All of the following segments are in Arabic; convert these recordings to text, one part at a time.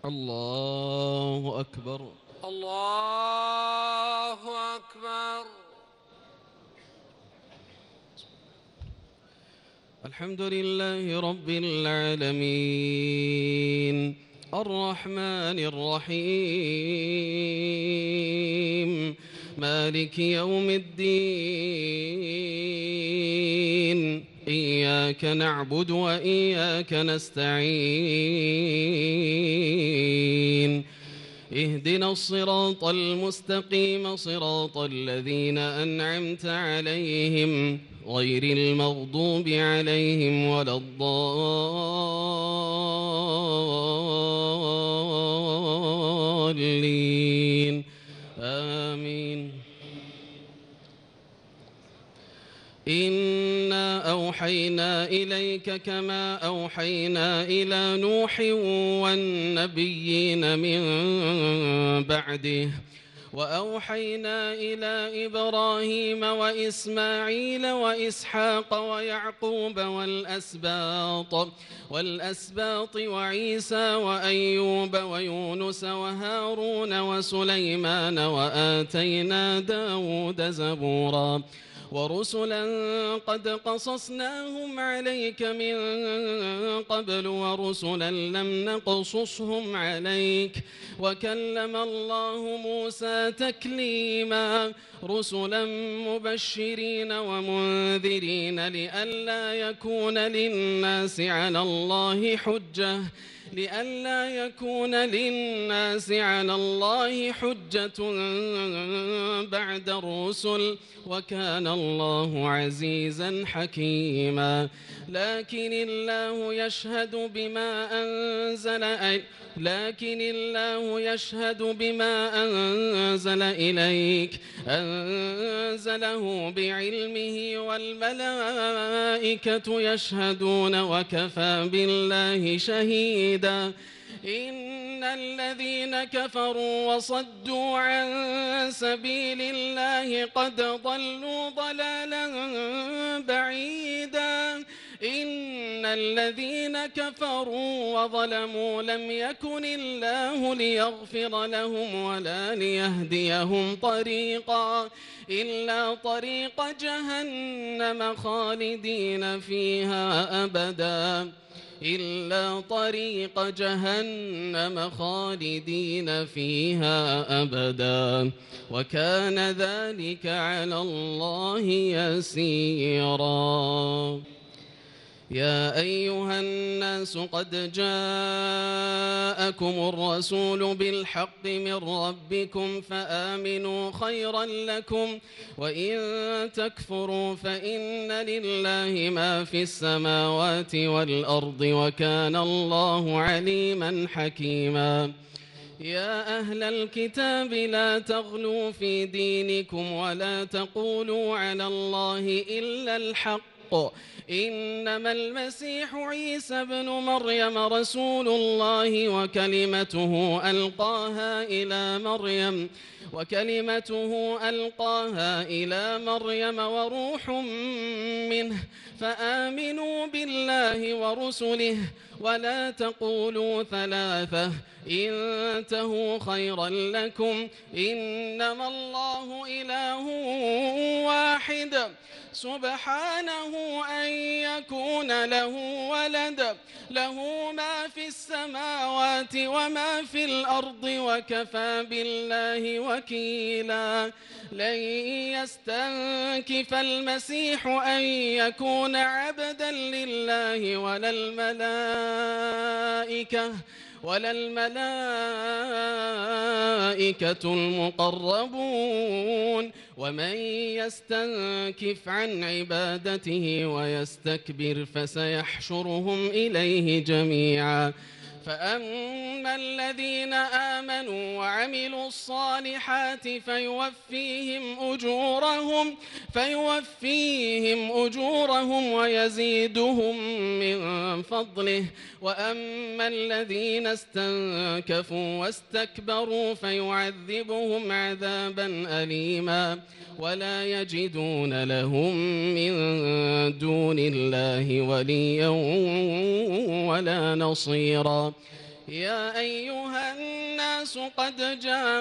الله أكبر. الله أكبر. الحمد لله رب العالمين الرحمن الرحيم مالك يوم الدين إياك نعبد وإياك نستعين اهدنا الصراط المستقيم صراط الذين أنعمت عليهم غير المغضوب عليهم ولا الضالين آمين. إنا أوحينا إليك كما أوحينا إلى نوح والنبيين من بعده وأوحينا إلى إبراهيم وإسماعيل وإسحاق ويعقوب والأسباط وعيسى وأيوب ويونس وهارون وسليمان وآتينا داود زبورا ورسلا قد قصصناهم عليك من قبل ورسلا لم نقصصهم عليك وكلم الله موسى تكليما رسلا مبشرين ومنذرين لئلا يكون للناس على الله حجة بعد الرسل وكان الله عزيزا حكيما. لكن الله يشهد بما أنزل إليك أنزله بعلمه والملائكة يشهدون وكفى بالله شهيدا. إن الذين كفروا وصدوا عن سبيل الله قد ضلوا ضلالا بعيدا. إن الذين كفروا وظلموا لم يكن الله ليغفر لهم ولا ليهديهم طريقا إلا طريق جهنم خالدين فيها أبدا وكان ذلك على الله يسيرا. يا أيها الناس قد جاءكم الرسول بالحق من ربكم فآمنوا خيرا لكم وإن تكفروا فإن لله ما في السماوات والأرض وكان الله عليما حكيما. يا أهل الكتاب لا تغلوا في دينكم ولا تقولوا على الله إلا الحق إنما المسيح عيسى ابن مريم رسول الله وكلمته ألقاها إلى مريم وروح منه فآمنوا بالله ورسله ولا تقولوا ثلاثة انتهوا خيرا لكم إنما الله إله واحد سبحانه أن يكون له ولد له ما في السماوات وما في الأرض وكفى بالله وكيلا. لن يستنكف المسيح أن يكون عبدا لله ولا الملائكة المقربون ومن يستنكف عن عبادته ويستكبر فسيحشرهم إليه جميعا. فأما الذين آمنوا وعملوا الصالحات فيوفيهم أجورهم ويزيدهم من فضله. وأما الذين استنكفوا واستكبروا فيعذبهم عذابا أليما ولا يجدون لهم من دون الله وليا ولا نصيرا. يا أيها الناس قد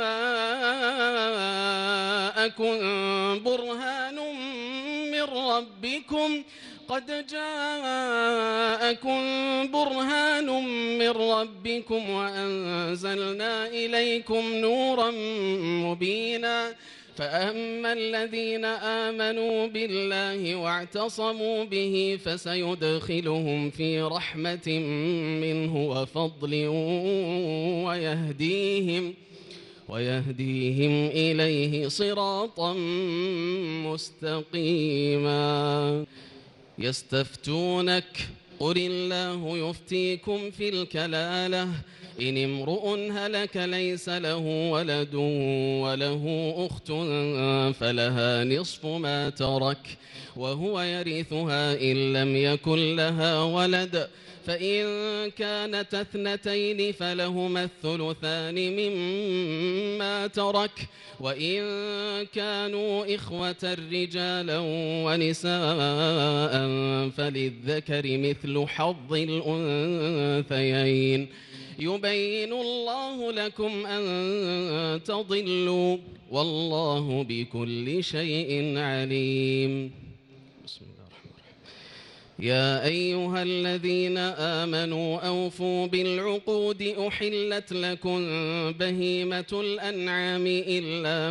جاءكم برهان من ربكم وأنزلنا إليكم نورا مبينا فأما الذين آمنوا بالله واعتصموا به فسيدخلهم في رحمة منه وفضل ويهديهم إليه صراطا مستقيما. يستفتونك قل الله يفتيكم في الكلالة إن امرؤ هلك ليس له ولد وله أخت فلها نصف ما ترك وهو يرثها إن لم يكن لها ولد فإن كانت اثنتين فلهما الثلثان مما ترك وإن كانوا إخوة رجالا ونساء فللذكر مثل حظ الأنثيين يبين الله لكم أن تضلوا والله بكل شيء عليم. بسم الله الرحمن الرحيم. يا أيها الذين آمنوا أوفوا بالعقود أحلت لكم بهيمة الأنعام إلا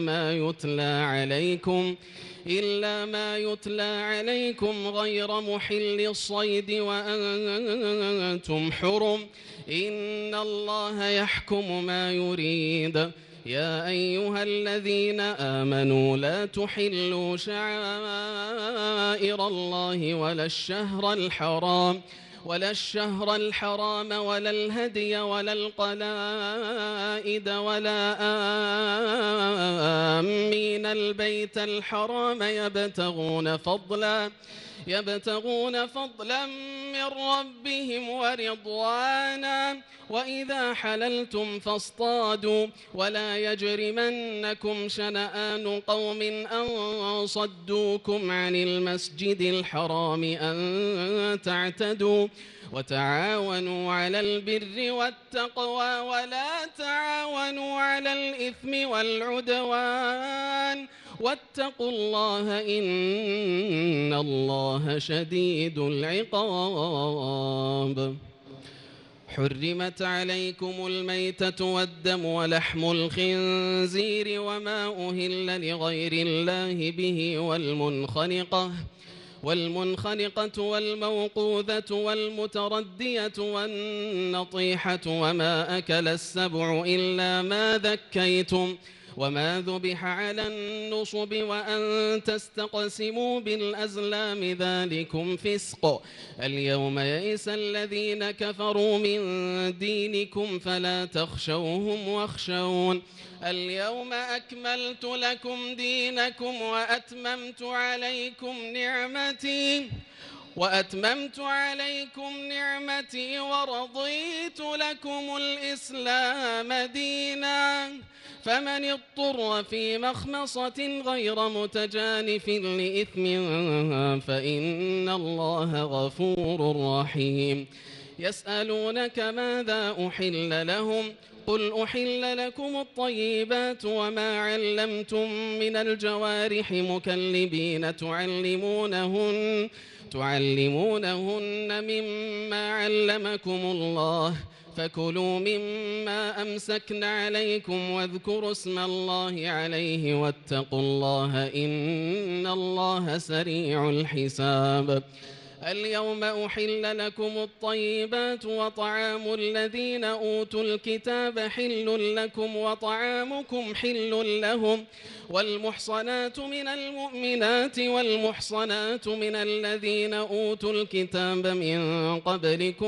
ما يتلى عليكم غير محل الصيد وأنتم حرم إن الله يحكم ما يريد. يا أيها الذين آمنوا لا تحلوا شعائر الله ولا الشهر الحرام ولا الهدي ولا القلائد ولا آمين البيت الحرام يبتغون فضلا من ربهم ورضوانا وإذا حللتم فاصطادوا ولا يجرمنكم شنآن قوم أن صدوكم عن المسجد الحرام أن تعتدوا وتعاونوا على البر والتقوى ولا تعاونوا على الإثم والعدوان واتقوا الله إن الله شديد العقاب. حرمت عليكم الميتة والدم ولحم الخنزير وما أهل لغير الله به والمنخنقة والموقوذة والمتردية والنطيحة وما أكل السبع إلا ما ذكيتم وما ذبح على النصب وأن تستقسموا بالأزلام ذلكم فسق. اليوم يئس الذين كفروا من دينكم فلا تخشوهم واخشون. اليوم أكملت لكم دينكم وأتممت عليكم نعمتي ورضيت لكم الإسلام دينا فمن اضطر في مخمصة غير متجانف لإثم فإن الله غفور رحيم. يسألونك ماذا أحل لهم قل أحل لكم الطيبات وما علمتم من الجوارح مكلبين تعلمونهن مما علمكم الله فكلوا مما أمسكن عليكم واذكروا اسم الله عليه واتقوا الله إن الله سريع الحساب. اليوم أحل لكم الطيبات وطعام الذين أوتوا الكتاب حل لكم وطعامكم حل لهم والمحصنات من المؤمنات والمحصنات من الذين أوتوا الكتاب من قبلكم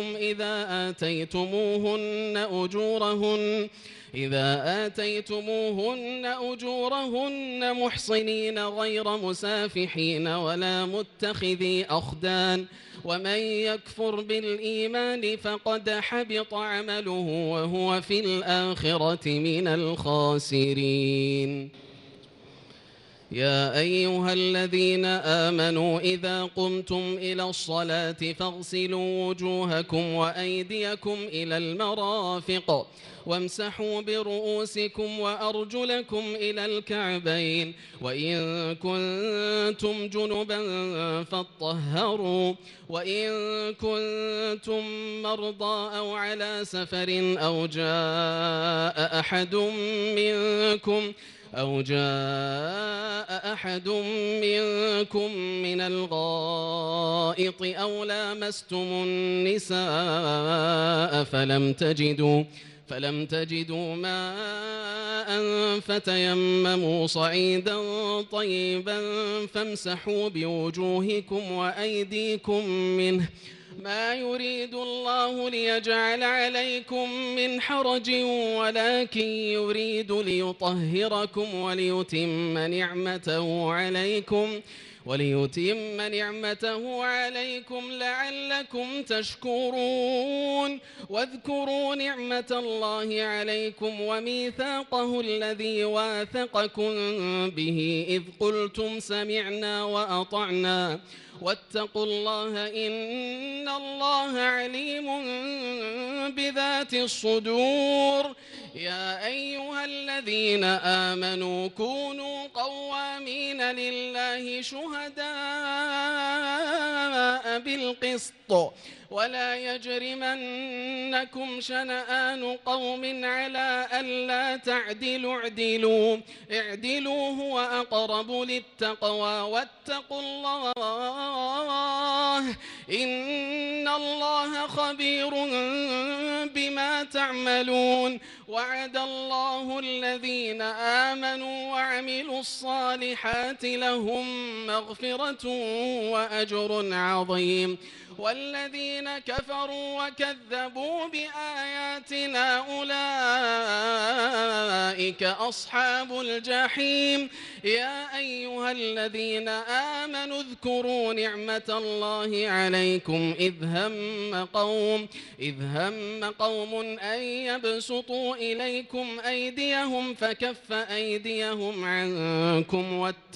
إذا آتيتموهن أجورهن محصنين غير مسافحين ولا متخذي أخدان ومن يكفر بالإيمان فقد حبط عمله وهو في الآخرة من الخاسرين. يا أيها الذين آمنوا إذا قمتم إلى الصلاة فاغسلوا وجوهكم وأيديكم إلى المرافق وامسحوا برؤوسكم وأرجلكم إلى الكعبين وإن كنتم جنبا فاطهروا وإن كنتم مرضى أو على سفر أو جاء أحد منكم من الغائط أو لامستم النساء فلم تجدوا ماء فتيمموا صعيدا طيبا فامسحوا بوجوهكم وأيديكم منه ما يريد الله ليجعل عليكم من حرج ولكن يريد ليطهركم وليتم نعمته عليكم لعلكم تشكرون واذكروا نعمة الله عليكم وميثاقه الذي واثقكم به إذ قلتم سمعنا وأطعنا واتقوا الله إن الله عليم بذات الصدور يا أيها الذين آمنوا كونوا قوامين لله شهداء بالقسط ولا يجرمنكم شنآن قوم على ألا تعدلوا اعدلوا هو أقرب للتقوى واتقوا الله إن الله خبير بما تعملون وعد الله الذين آمنوا وعملوا الصالحات لهم مغفرة وأجر عظيم والذين كفروا وكذبوا بآياتنا أولئك أصحاب الجحيم يا أيها الذين آمنوا اذكروا نعمة الله عليكم إذ هم قوم أن يبسطوا إليكم أيديهم فكف أيديهم عنكم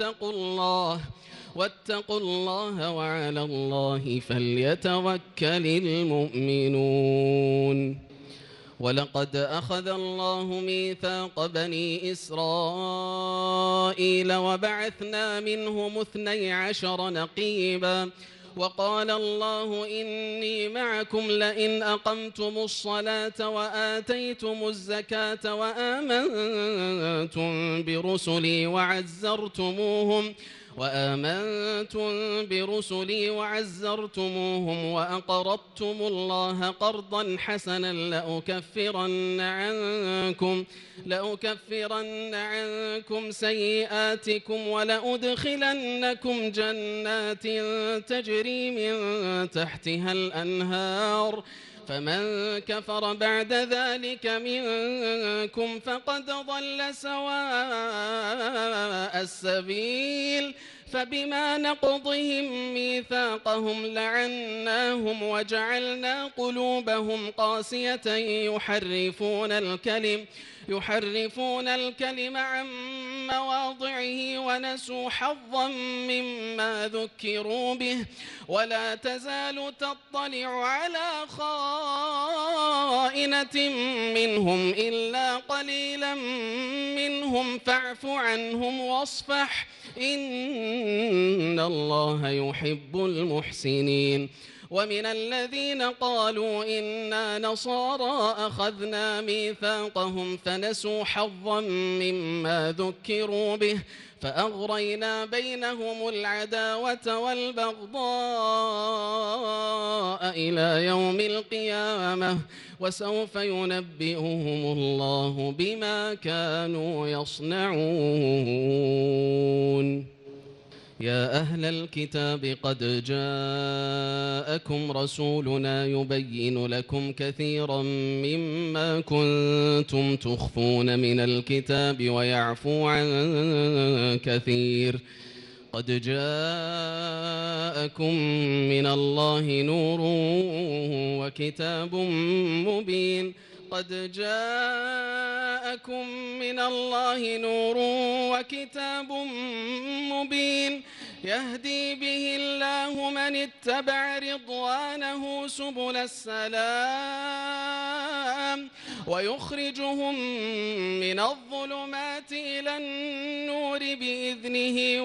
واتقوا الله وعلى الله فليتوكل المؤمنون ولقد أخذ الله ميثاق بني إسرائيل وبعثنا منهم 12 نقيبا وقال الله إني معكم لئن أقمتم الصلاة وآتيتم الزكاة وآمنتم برسلي وعزرتموهم وأقرضتم الله قرضا حسنا لأكفرن عنكم سيئاتكم ولأدخلنكم جنات تجري من تحتها الأنهار فمن كفر بعد ذلك منكم فقد ضل سواء السبيل فبما نقضهم ميثاقهم لعناهم وجعلنا قلوبهم قاسية يحرفون الكلم عن مواضعه ونسوا حظا مما ذكروا به ولا تزال تطلع على خائنة منهم إلا قليلا منهم فاعف عنهم واصفح إن الله يحب المحسنين ومن الذين قالوا إنا نصارى أخذنا ميثاقهم فنسوا حظا مما ذكروا به فأغرينا بينهم العداوة والبغضاء إلى يوم القيامة وسوف ينبئهم الله بما كانوا يصنعون يا أهل الكتاب قد جاءكم رسولنا يبين لكم كثيرا مما كنتم تخفون من الكتاب ويعفو عن كثير قد جاءكم من الله نور وكتاب مبين قد جاءكم من الله نور وكتاب مبين يهدي به الله من اتبع رضوانه سبل السلام ويخرجهم من الظلمات إلى النور بإذنه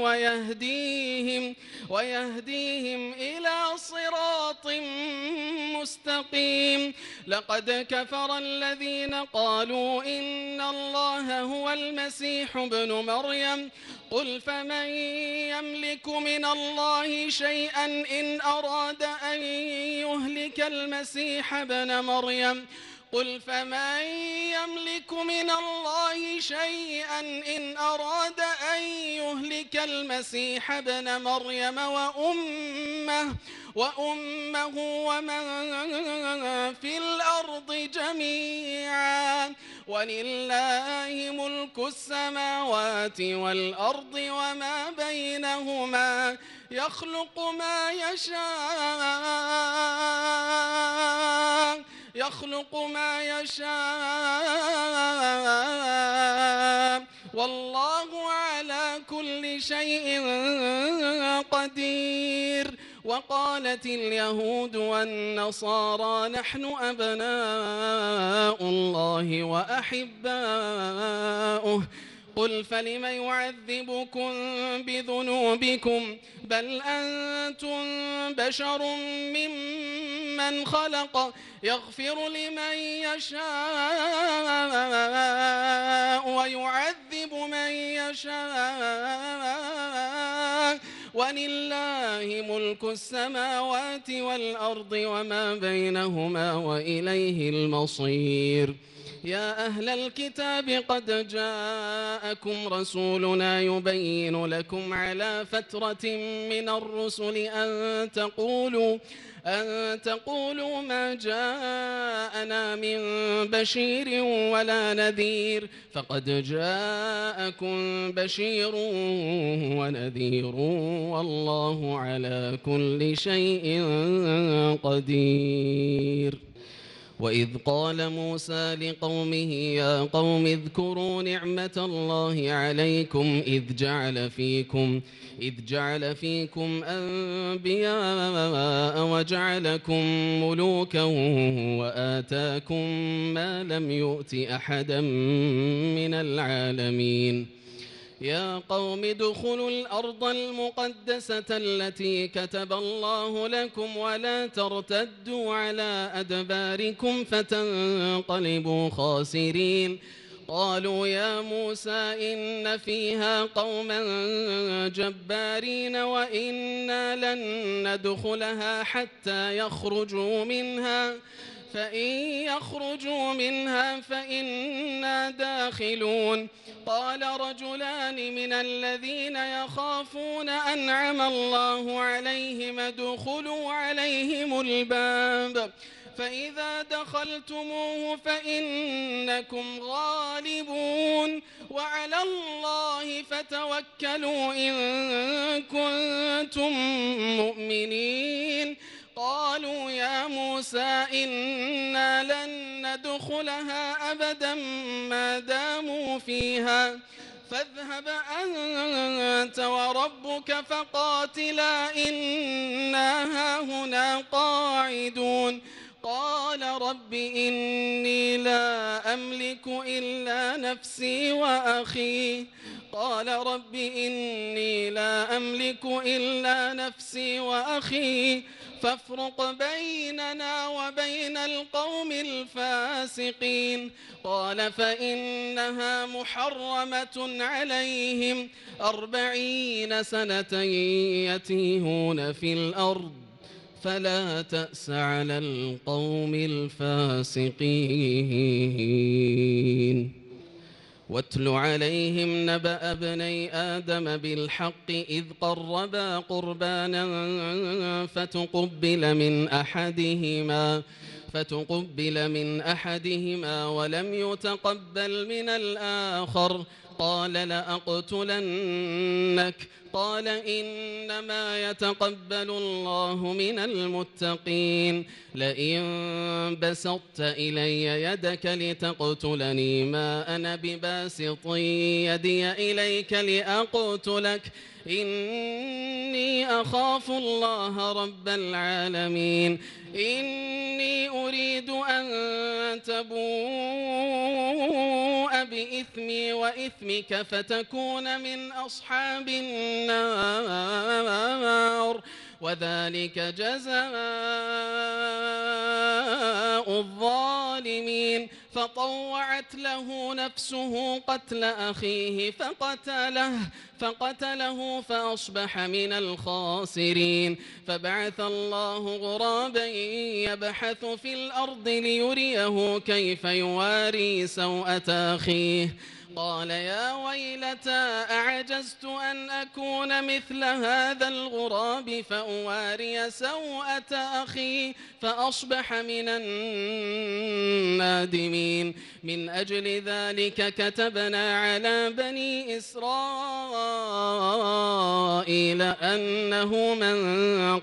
ويهديهم إلى صراط مستقيم لقد كفر الذين قالوا إن الله هو المسيح ابن مريم قل فمن يملك من الله شيئا إن أراد أن يهلك المسيح ابن مريم قل فمن يملك من الله شيئا إن أراد أن يهلك المسيح ابن مريم وأمه ومن في الأرض جميعا ولله ملك السماوات والأرض وما بينهما يخلق ما يشاء والله على كل شيء قدير وقالت اليهود والنصارى نحن أبناء الله وأحباؤه قل فلم يعذبكم بذنوبكم بل أنتم بشر ممن خلق يغفر لمن يشاء ويعذب من يشاء ولله ملك السماوات والأرض وما بينهما وإليه المصير يا أهل الكتاب قد جاءكم رسولنا يبين لكم على فترة من الرسل أن تقولوا ما جاءنا من بشير ولا نذير فقد جاءكم بشير ونذير والله على كل شيء قدير وإذ قال موسى لقومه يا قوم اذكروا نعمة الله عليكم إذ جعل فيكم أنبياء وجعلكم ملوكا وآتاكم ما لم يؤت أحدا من العالمين يا قوم ادخلوا الأرض المقدسة التي كتب الله لكم ولا ترتدوا على أدباركم فتنقلبوا خاسرين قالوا يا موسى إن فيها قوما جبارين وإنا لن ندخلها حتى يخرجوا منها فإن يخرجوا منها فإنا داخلون قال رجلان من الذين يخافون أنعم الله عليهم ادخلوا عليهم الباب فإذا دخلتموه فإنكم غالبون وعلى الله فتوكلوا إن كنتم مؤمنين قالوا يا موسى إنا لن ندخلها أبدا ما داموا فيها فاذهب أنت وربك فقاتلا إنا هاهنا قاعدون قال رب إني لا أملك إلا نفسي وأخي فافرق بيننا وبين القوم الفاسقين قال فإنها محرمة عليهم 40 سنة يتيهون في الأرض فلا تأس على القوم الفاسقين واتل عليهم نبأ ابني آدم بالحق إذ قربا قربانا فتقبل من أحدهما ولم يتقبل من الآخر قال لأقتلنك قال إنما يتقبل الله من المتقين لئن بسطت إلي يدك لتقتلني ما أنا بباسط يدي إليك لأقتلك إني أخاف الله رب العالمين إني أريد أن تبوء بإثمي وإثمك فتكون من أصحاب النار وذلك جزاء الظالمين فطوعت له نفسه قتل أخيه فقتله فأصبح من الخاسرين فبعث الله غرابا يبحث في الأرض ليريه كيف يواري سوءة أخيه قال يا ويلتى أعجزت أن أكون مثل هذا الغراب فأواري سوءة أخي فأصبح من النادمين من أجل ذلك كتبنا على بني إسرائيل أنه من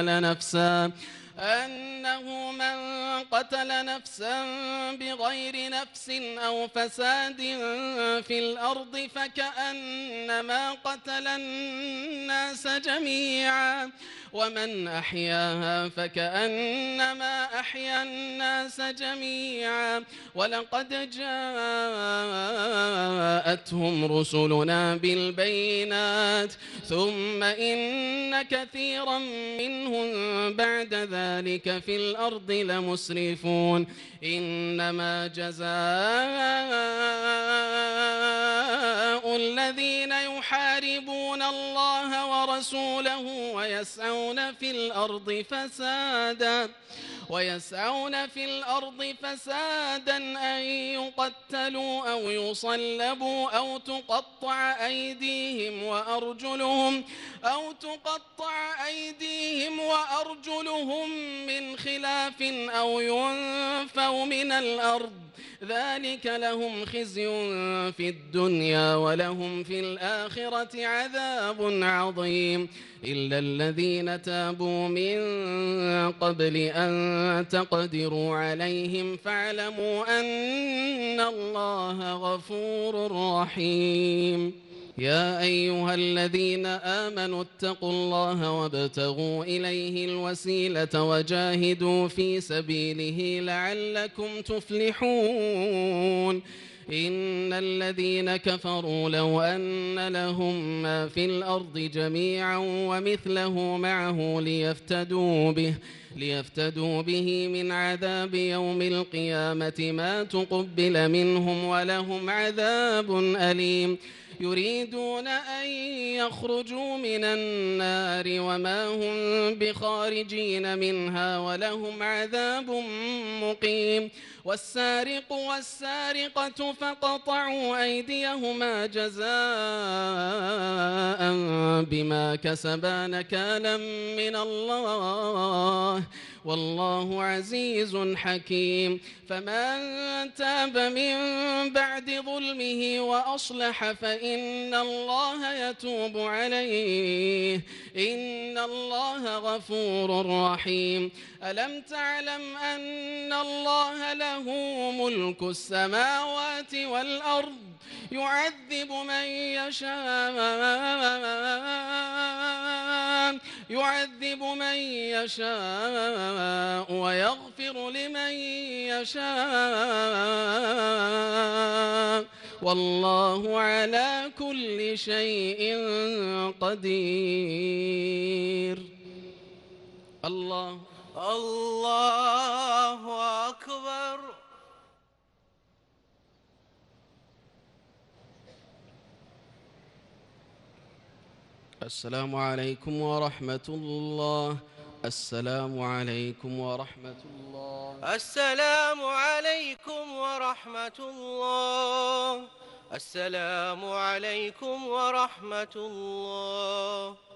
قتل نفسا بغير نفس أو فساد في الأرض فكأنما قتل الناس جميعا ومن أحياها فكأنما أحيا الناس جميعا ولقد جاءتهم رسلنا بالبينات ثم إن كثيرا منهم بعد ذلك في الأرض لمسرفون إنما جزاء الذين يحاربون الله ورسوله ويسعون في الأرض فسادا أن يقتلوا أو يصلبوا أو تقطع أيديهم وأرجلهم من خلاف أو ينفوا من الأرض ذلك لهم خزي في الدنيا ولهم في الآخرة عذاب عظيم إلا الذين تابوا من قبل أن تقدروا عليهم فاعلموا أن الله غفور رحيم يا أيها الذين آمنوا اتقوا الله وابتغوا إليه الوسيلة وجاهدوا في سبيله لعلكم تفلحون إن الذين كفروا لو أن لهم ما في الأرض جميعا ومثله معه ليفتدوا به من عذاب يوم القيامة ما تقبل منهم ولهم عذاب أليم يريدون أن يخرجوا من النار وما هم بخارجين منها ولهم عذاب مقيم والسارق والسارقة فاقطعوا أيديهما جزاء بما كسبا نكالا من الله والله عزيز حكيم فمن تاب من بعد ظلمه وأصلح فإن الله يتوب عليه إن الله غفور رحيم ألم تعلم أن الله له ملك السماوات والأرض يعذب من يشاء ويغفر لمن يشاء والله على كل شيء قدير الله أكبر. السلام عليكم ورحمة الله. السلام عليكم ورحمة الله. السلام عليكم ورحمة الله. السلام عليكم ورحمة الله.